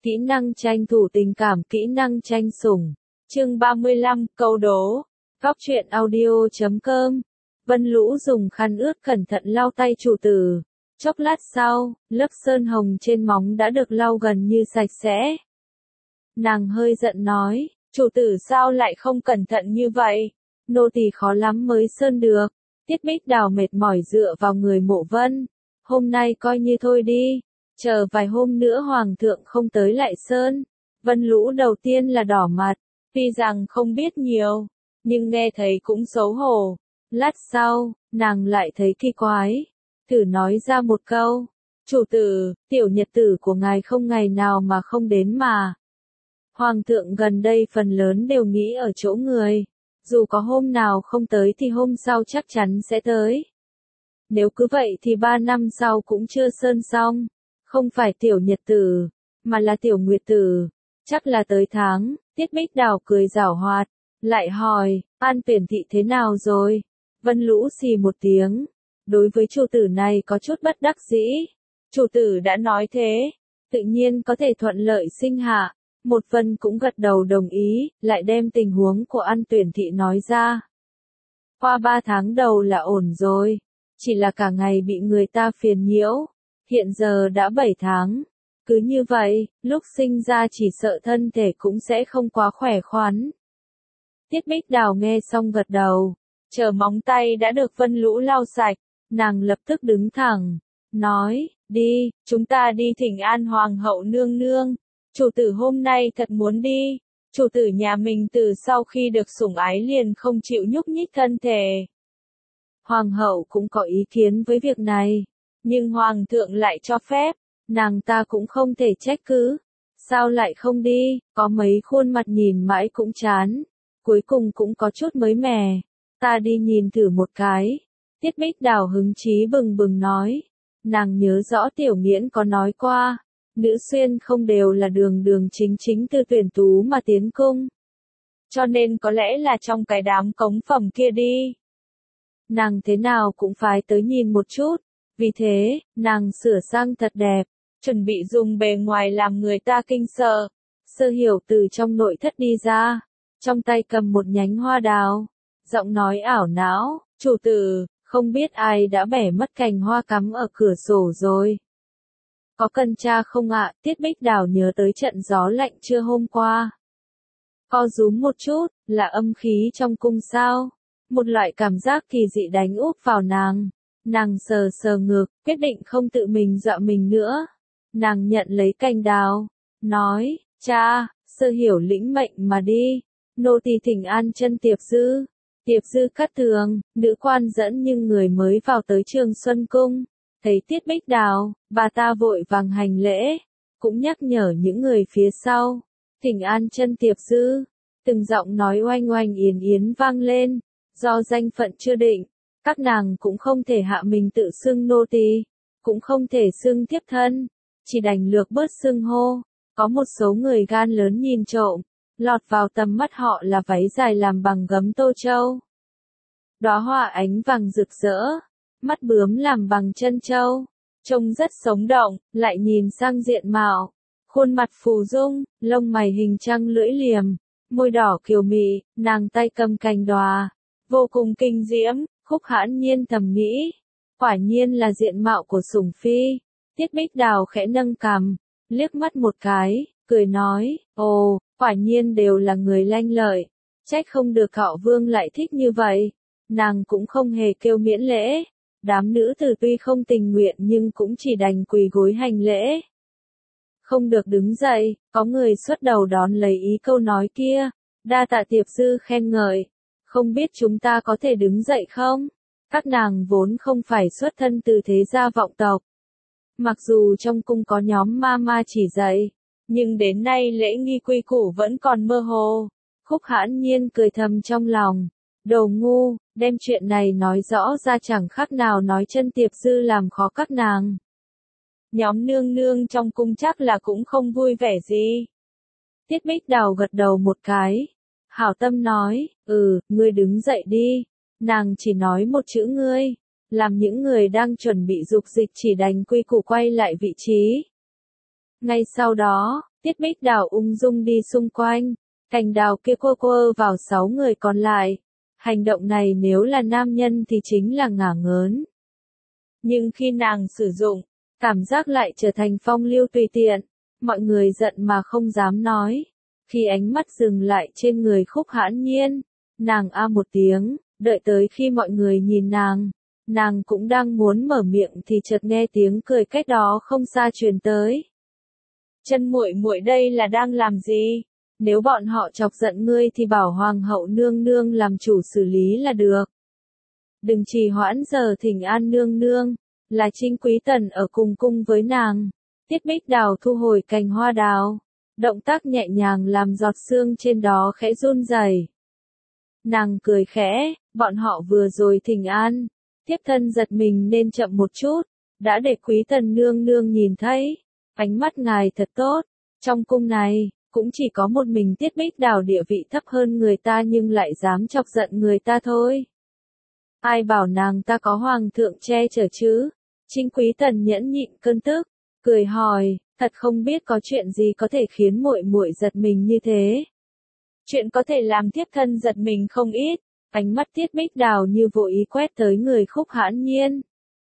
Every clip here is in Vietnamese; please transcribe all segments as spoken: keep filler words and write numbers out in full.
Kỹ năng tranh thủ tình cảm, kỹ năng tranh sủng. Chương ba mươi lăm, câu đố. Góc truyện audio chấm com. Vân Lũ dùng khăn ướt cẩn thận lau tay chủ tử. Chốc lát sau, lớp sơn hồng trên móng đã được lau gần như sạch sẽ. Nàng hơi giận nói, chủ tử sao lại không cẩn thận như vậy? Nô tỳ khó lắm mới sơn được. Tiết Bích Đào mệt mỏi dựa vào người Mộ Vân. Hôm nay coi như thôi đi. Chờ vài hôm nữa hoàng thượng không tới lại sơn. Vân Lũ đầu tiên là đỏ mặt, tuy rằng không biết nhiều, nhưng nghe thấy cũng xấu hổ. Lát sau, nàng lại thấy kỳ quái, thử nói ra một câu, chủ tử, tiểu nhật tử của ngài không ngày nào mà không đến mà. Hoàng thượng gần đây phần lớn đều nghĩ ở chỗ người, dù có hôm nào không tới thì hôm sau chắc chắn sẽ tới. Nếu cứ vậy thì ba năm sau cũng chưa sơn xong. Không phải tiểu nhật tử, mà là tiểu nguyệt tử, chắc là tới tháng. Tiết Bích Đào cười giảo hoạt, lại hỏi, An Tuyển thị thế nào rồi? Vân Lũ xì một tiếng, đối với chủ tử này có chút bất đắc dĩ. Chủ tử đã nói thế, tự nhiên có thể thuận lợi sinh hạ. Một Vân cũng gật đầu đồng ý, lại đem tình huống của An Tuyển thị nói ra. Qua ba tháng đầu là ổn rồi, chỉ là cả ngày bị người ta phiền nhiễu. Hiện giờ đã bảy tháng. Cứ như vậy, lúc sinh ra chỉ sợ thân thể cũng sẽ không quá khỏe khoắn. Tiết Bích Đào nghe xong gật đầu. Chờ móng tay đã được Vân Lũ lau sạch. Nàng lập tức đứng thẳng. Nói, đi, chúng ta đi thỉnh an hoàng hậu nương nương. Chủ tử hôm nay thật muốn đi. Chủ tử nhà mình từ sau khi được sủng ái liền không chịu nhúc nhích thân thể. Hoàng hậu cũng có ý kiến với việc này. Nhưng hoàng thượng lại cho phép, nàng ta cũng không thể trách cứ. Sao lại không đi, có mấy khuôn mặt nhìn mãi cũng chán. Cuối cùng cũng có chút mới mẻ. Ta đi nhìn thử một cái. Tiết Bích Đào hứng chí bừng bừng nói. Nàng nhớ rõ Tiểu Nghiễn có nói qua. Nữ xuyên không đều là đường đường chính chính từ tuyển tú mà tiến cung. Cho nên có lẽ là trong cái đám cống phẩm kia đi. Nàng thế nào cũng phải tới nhìn một chút. Vì thế, nàng sửa sang thật đẹp, chuẩn bị dùng bề ngoài làm người ta kinh sợ. Sơ Hiểu từ trong nội thất đi ra, trong tay cầm một nhánh hoa đào, giọng nói ảo não, chủ tử, không biết ai đã bẻ mất cành hoa cắm ở cửa sổ rồi. Có cần tra không ạ? Tiết Bích Đào nhớ tới trận gió lạnh trưa hôm qua. Co rúm một chút, là âm khí trong cung sao? Một loại cảm giác kỳ dị đánh úp vào nàng. Nàng sờ sờ ngực, quyết định không tự mình dọa mình nữa. Nàng nhận lấy cành đào, nói, cha, Sơ Hiểu lĩnh mệnh mà đi. Nô tỳ thỉnh an chân Tiệp Dư. Tiệp Dư cắt tường, nữ quan dẫn nhưng người mới vào tới Trường Xuân Cung. Thấy Tiết Bích Đào, bà ta vội vàng hành lễ, cũng nhắc nhở những người phía sau. Thỉnh an chân Tiệp Dư. Từng giọng nói oanh oanh yến yến vang lên, do danh phận chưa định. Các nàng cũng không thể hạ mình tự xưng nô tỳ, cũng không thể xưng thiếp thân, chỉ đành lược bớt xưng hô. Có một số người gan lớn nhìn trộm, lọt vào tầm mắt họ là váy dài làm bằng gấm tô châu. Đóa hoa ánh vàng rực rỡ, mắt bướm làm bằng chân châu, trông rất sống động, lại nhìn sang diện mạo, khuôn mặt phù dung, lông mày hình trăng lưỡi liềm, môi đỏ kiều mị, nàng tay cầm cành đóa, vô cùng kinh diễm. Khúc Hãn Nhiên thầm nghĩ, quả nhiên là diện mạo của sủng phi. Tiết Bích Đào khẽ nâng cằm, liếc mắt một cái, cười nói, ồ, quả nhiên đều là người lanh lợi, trách không được Cạo Vương lại thích như vậy. Nàng cũng không hề kêu miễn lễ, đám nữ tử tuy không tình nguyện nhưng cũng chỉ đành quỳ gối hành lễ. Không được đứng dậy, có người xuất đầu đón lấy ý câu nói kia, đa tạ Tiệp Dư khen ngợi. Không biết chúng ta có thể đứng dậy không? Các nàng vốn không phải xuất thân từ thế gia vọng tộc. Mặc dù trong cung có nhóm ma ma chỉ dạy, nhưng đến nay lễ nghi quy củ vẫn còn mơ hồ. Khúc Hãn Nhiên cười thầm trong lòng. Đồ ngu, đem chuyện này nói rõ ra chẳng khác nào nói chân Tiệp Dư làm khó các nàng. Nhóm nương nương trong cung chắc là cũng không vui vẻ gì. Tiết Bích Đào gật đầu một cái. Hảo tâm nói, ừ, ngươi đứng dậy đi. Nàng chỉ nói một chữ ngươi, làm những người đang chuẩn bị dục dịch chỉ đành quy củ quay lại vị trí. Ngay sau đó, Tiết Bích Đào ung dung đi xung quanh, cành đào kia quơ quơ vào sáu người còn lại. Hành động này nếu là nam nhân thì chính là ngả ngớn. Nhưng khi nàng sử dụng, cảm giác lại trở thành phong lưu tùy tiện, mọi người giận mà không dám nói. Khi ánh mắt dừng lại trên người Khúc Hãn Nhiên, nàng a một tiếng, đợi tới khi mọi người nhìn nàng, nàng cũng đang muốn mở miệng thì chợt nghe tiếng cười cách đó không xa truyền tới. Chân muội muội đây là đang làm gì? Nếu bọn họ chọc giận ngươi thì bảo hoàng hậu nương nương làm chủ xử lý là được. Đừng trì hoãn giờ thỉnh an nương nương, là Trinh Quý Tần ở cùng cung với nàng. Tiết Bích Đào thu hồi cành hoa đào, động tác nhẹ nhàng làm giọt sương trên đó khẽ run rẩy. Nàng cười khẽ, bọn họ vừa rồi thỉnh an, thiếp thân giật mình nên chậm một chút, đã để Quý Tần nương nương nhìn thấy, ánh mắt ngài thật tốt, trong cung này, cũng chỉ có một mình Tiết Bích Đào địa vị thấp hơn người ta nhưng lại dám chọc giận người ta thôi. Ai bảo nàng ta có hoàng thượng che chở chứ? Trinh Quý Tần nhẫn nhịn cơn tức, cười hỏi, thật không biết có chuyện gì có thể khiến muội muội giật mình như thế. Chuyện có thể làm thiếp thân giật mình không ít, ánh mắt Tiết Bích Đào như vô ý quét tới người Khúc Hãn Nhiên.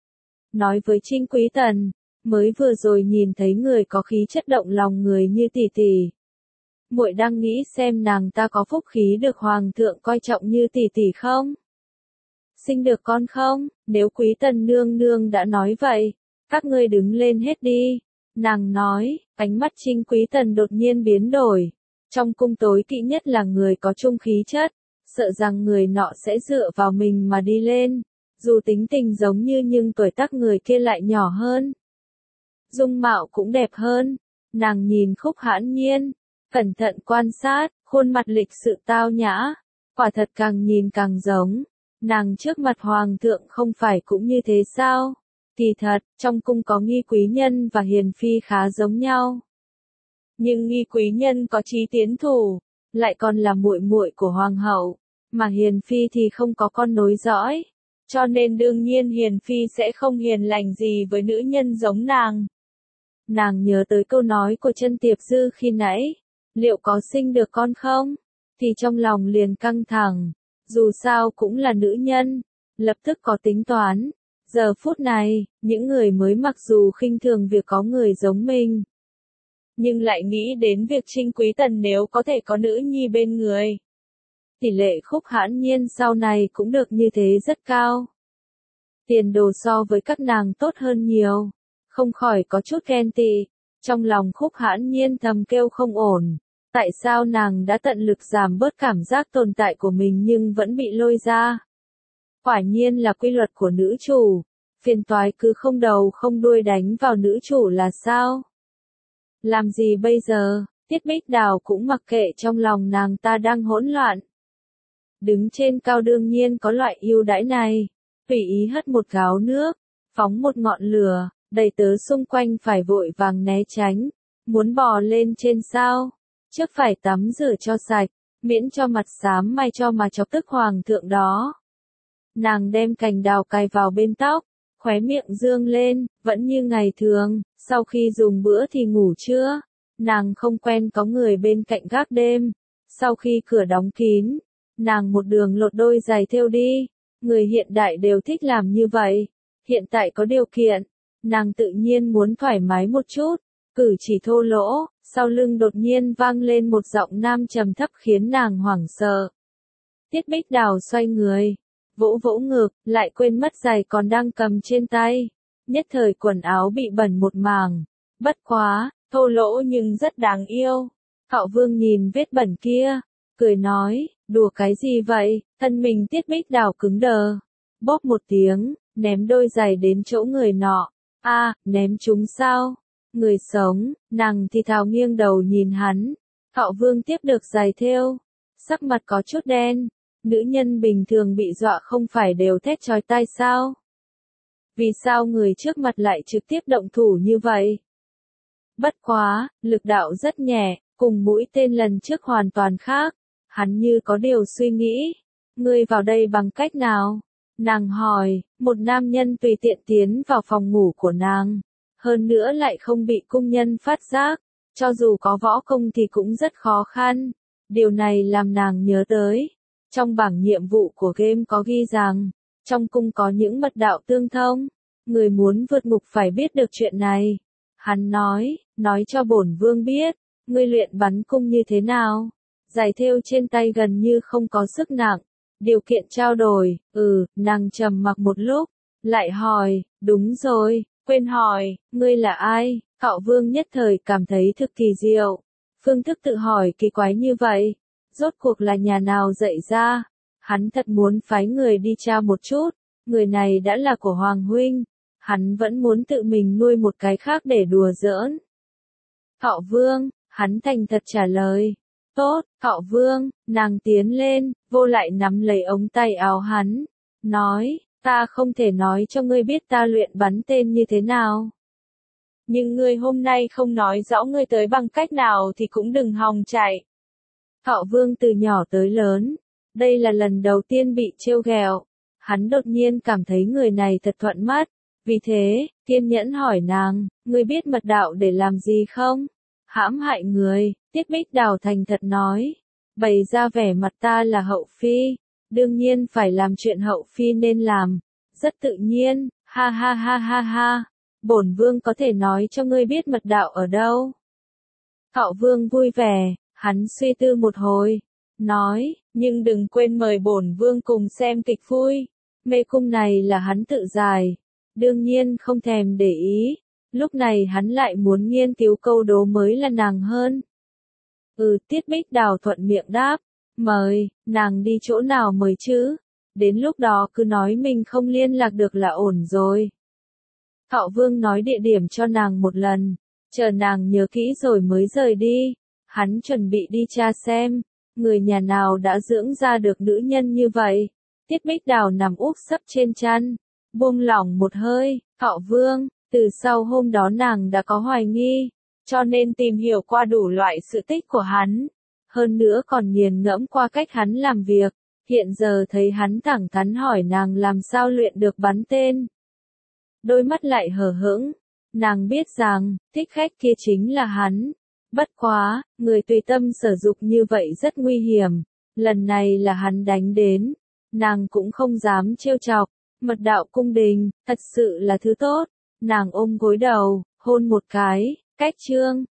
Nói với Trinh Quý Tần, mới vừa rồi nhìn thấy người có khí chất động lòng người như tỷ tỷ. Muội đang nghĩ xem nàng ta có phúc khí được hoàng thượng coi trọng như tỷ tỷ không? Sinh được con không? Nếu Quý Tần nương nương đã nói vậy, các ngươi đứng lên hết đi. Nàng nói, ánh mắt Trinh Quý Tần đột nhiên biến đổi. Trong cung tối kỵ nhất là người có chung khí chất, sợ rằng người nọ sẽ dựa vào mình mà đi lên. Dù tính tình giống như nhưng tuổi tác người kia lại nhỏ hơn. Dung mạo cũng đẹp hơn. Nàng nhìn Khúc Hãn Nhiên, cẩn thận quan sát, khuôn mặt lịch sự tao nhã, quả thật càng nhìn càng giống. Nàng trước mặt hoàng thượng không phải cũng như thế sao? Kỳ thật, trong cung có Nghi quý nhân và Hiền phi khá giống nhau. Nhưng Nghi quý nhân có chí tiến thủ, lại còn là muội muội của hoàng hậu, mà Hiền phi thì không có con nối dõi, cho nên đương nhiên Hiền phi sẽ không hiền lành gì với nữ nhân giống nàng. Nàng nhớ tới câu nói của Chân Tiệp Dư khi nãy, liệu có sinh được con không? Thì trong lòng liền căng thẳng, dù sao cũng là nữ nhân, lập tức có tính toán. Giờ phút này, những người mới mặc dù khinh thường việc có người giống mình, nhưng lại nghĩ đến việc Trinh Quý Tần nếu có thể có nữ nhi bên người. Tỷ lệ Khúc Hãn Nhiên sau này cũng được như thế rất cao. Tiền đồ so với các nàng tốt hơn nhiều, không khỏi có chút ghen tị. Trong lòng Khúc Hãn Nhiên thầm kêu không ổn. Tại sao nàng đã tận lực giảm bớt cảm giác tồn tại của mình nhưng vẫn bị lôi ra? Quả nhiên là quy luật của nữ chủ, phiền toái cứ không đầu không đuôi đánh vào nữ chủ là sao? Làm gì bây giờ? Tiết Bích Đào cũng mặc kệ trong lòng nàng ta đang hỗn loạn. Đứng trên cao đương nhiên có loại ưu đãi này, tùy ý hất một gáo nước, phóng một ngọn lửa, đầy tớ xung quanh phải vội vàng né tránh, muốn bò lên trên sao? Trước phải tắm rửa cho sạch, miễn cho mặt xám may cho mà chọc tức hoàng thượng đó. Nàng đem cành đào cài vào bên tóc, khóe miệng dương lên, vẫn như ngày thường, sau khi dùng bữa thì ngủ trưa. Nàng không quen có người bên cạnh gác đêm. Sau khi cửa đóng kín, nàng một đường lột đôi giày thêu đi. Người hiện đại đều thích làm như vậy. Hiện tại có điều kiện, nàng tự nhiên muốn thoải mái một chút, cử chỉ thô lỗ. Sau lưng đột nhiên vang lên một giọng nam trầm thấp khiến nàng hoảng sợ. Tiết Bích Đào xoay người, vỗ vỗ ngực, lại quên mất giày còn đang cầm trên tay. Nhất thời quần áo bị bẩn một mảng. Bất quá, thô lỗ nhưng rất đáng yêu. Cạo Vương nhìn vết bẩn kia, cười nói, đùa cái gì vậy? Thân mình Tiết Bích Đào cứng đờ. Bóp một tiếng, ném đôi giày đến chỗ người nọ. A, à, ném chúng sao? Người sống, nàng thì thào nghiêng đầu nhìn hắn. Cạo Vương tiếp được giày thêu, sắc mặt có chút đen. Nữ nhân bình thường bị dọa không phải đều thét chói tai sao? Vì sao người trước mặt lại trực tiếp động thủ như vậy? Bất quá, lực đạo rất nhẹ, cùng mũi tên lần trước hoàn toàn khác. Hắn như có điều suy nghĩ. Ngươi vào đây bằng cách nào? Nàng hỏi, một nam nhân tùy tiện tiến vào phòng ngủ của nàng. Hơn nữa lại không bị cung nhân phát giác. cho dù có võ công thì cũng rất khó khăn. Điều này làm nàng nhớ tới. Trong bảng nhiệm vụ của game có ghi rằng, trong cung có những mật đạo tương thông. Người muốn vượt ngục phải biết được chuyện này. Hắn nói, nói cho bổn vương biết, ngươi luyện bắn cung như thế nào? Giày thêu trên tay gần như không có sức nặng. Điều kiện trao đổi, ừ, nàng trầm mặc một lúc, lại hỏi, đúng rồi, quên hỏi, ngươi là ai? Khạo Vương nhất thời cảm thấy thực kỳ diệu. Phương thức tự hỏi kỳ quái như vậy, rốt cuộc là nhà nào dạy ra? Hắn thật muốn phái người đi tra một chút, người này đã là của Hoàng huynh, hắn vẫn muốn tự mình nuôi một cái khác để đùa giỡn. Khạo Vương, hắn thành thật trả lời. Tốt, Khạo Vương, nàng tiến lên, vô lại nắm lấy ống tay áo hắn, nói, ta không thể nói cho ngươi biết ta luyện bắn tên như thế nào. Nhưng ngươi hôm nay không nói rõ ngươi tới bằng cách nào thì cũng đừng hòng chạy. Khạo Vương từ nhỏ tới lớn, đây là lần đầu tiên bị trêu ghẹo, hắn đột nhiên cảm thấy người này thật thuận mắt, vì thế, kiên nhẫn hỏi nàng, ngươi biết mật đạo để làm gì không? Hãm hại người, Tiết Bích Đào thành thật nói, bày ra vẻ mặt ta là hậu phi, đương nhiên phải làm chuyện hậu phi nên làm, rất tự nhiên, ha ha ha ha ha, bổn vương có thể nói cho ngươi biết mật đạo ở đâu. Khạo Vương vui vẻ, hắn suy tư một hồi, nói, nhưng đừng quên mời bổn vương cùng xem kịch vui, mê cung này là hắn tự giải, đương nhiên không thèm để ý. Lúc này hắn lại muốn nghiên cứu câu đố mới là nàng hơn. Ừ, Tiết Bích Đào thuận miệng đáp, mời, nàng đi chỗ nào mời chứ? Đến lúc đó cứ nói mình không liên lạc được là ổn rồi. Khạo Vương nói địa điểm cho nàng một lần, chờ nàng nhớ kỹ rồi mới rời đi. Hắn chuẩn bị đi tra xem, người nhà nào đã dưỡng ra được nữ nhân như vậy. Tiết Bích Đào nằm úp sấp trên chăn, buông lỏng một hơi, Khạo Vương. Từ sau hôm đó nàng đã có hoài nghi, cho nên tìm hiểu qua đủ loại sự tích của hắn. Hơn nữa còn nghiền ngẫm qua cách hắn làm việc, hiện giờ thấy hắn thẳng thắn hỏi nàng làm sao luyện được bắn tên. Đôi mắt lại hờ hững, nàng biết rằng, thích khách kia chính là hắn. Bất quá, người tùy tâm sử dụng như vậy rất nguy hiểm, lần này là hắn đánh đến, nàng cũng không dám trêu chọc. Mật đạo cung đình, thật sự là thứ tốt. Nàng ôm gối đầu, hôn một cái, cách chương.